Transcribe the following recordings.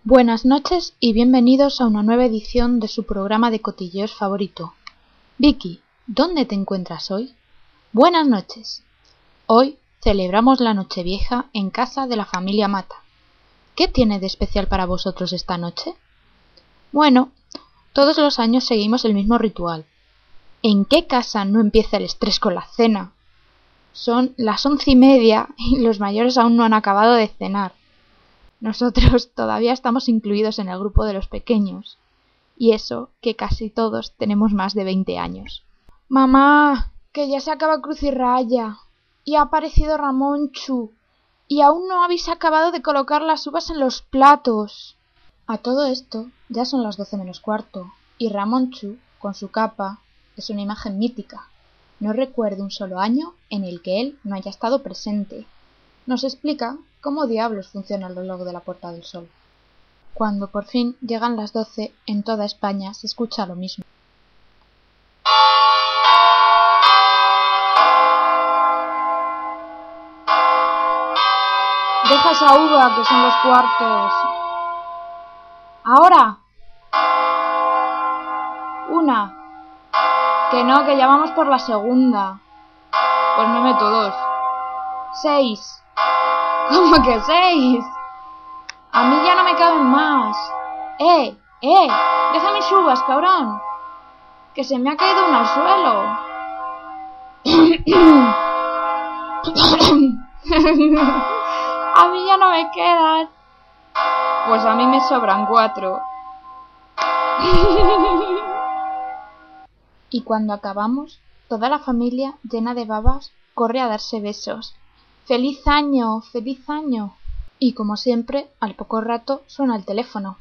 Buenas noches y bienvenidos a una nueva edición de su programa de cotilleos favorito. Vicky, ¿dónde te encuentras hoy? Buenas noches. Hoy celebramos la Nochevieja en casa de la familia Mata. ¿Qué tiene de especial para vosotros esta noche? Bueno, todos los años seguimos el mismo ritual. ¿En qué casa no empieza el estrés con la cena? Son las 11:30 y los mayores aún no han acabado de cenar. Nosotros todavía estamos incluidos en el grupo de los pequeños, y eso que casi todos tenemos más de 20 años. Mamá, que ya se acaba Cruz y Raya, y ha aparecido Ramonchu, y aún no habéis acabado de colocar las uvas en los platos. A todo esto ya son las 12 menos cuarto, y Ramonchu, con su capa, es una imagen mítica. No recuerdo un solo año en el que él no haya estado presente. Nos explica cómo diablos funciona el reloj de la Puerta del Sol. Cuando por fin llegan las 12, en toda España se escucha lo mismo. Deja esa uva, que son los cuartos. Ahora. 1. Que no, que ya vamos por la segunda. Pues me meto 2. 6. ¿Cómo que 6? A mí ya no me caben más. Deja mis uvas, cabrón. Que se me ha caído una al suelo. A mí ya no me quedan. Pues a mí me sobran 4. Y cuando acabamos, toda la familia, llena de babas, corre a darse besos. ¡Feliz año! ¡Feliz año! Y como siempre, al poco rato suena el teléfono.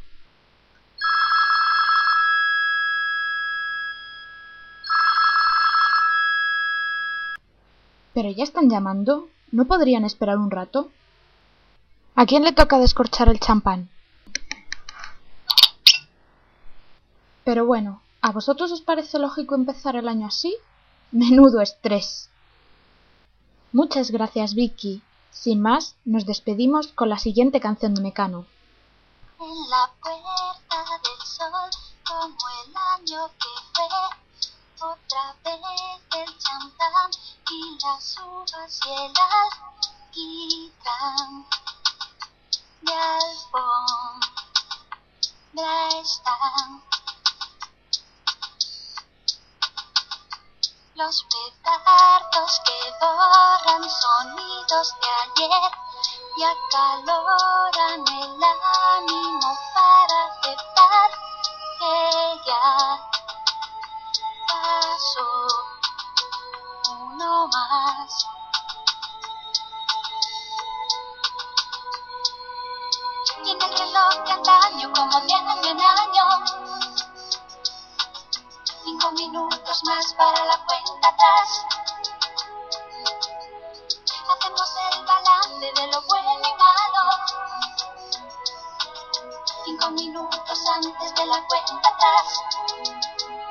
¿Pero ya están llamando? ¿No podrían esperar un rato? ¿A quién le toca descorchar el champán? Pero bueno, ¿a vosotros os parece lógico empezar el año así? ¡Menudo estrés! Muchas gracias, Vicky. Sin más, nos despedimos con la siguiente canción de Mecano. En la puerta del sol, como el año que fue, otra vez el champán y las uvas y el alquitrán. De alfombra están los petardos que borran sonidos de ayer y acaloran el ánimo para aceptar que ya pasó uno más. Y en el reloj de antaño, como de año en año, 5 minutos más para la cuenta atrás. Hacemos el balance de lo bueno y malo. 5 minutos antes de la cuenta atrás.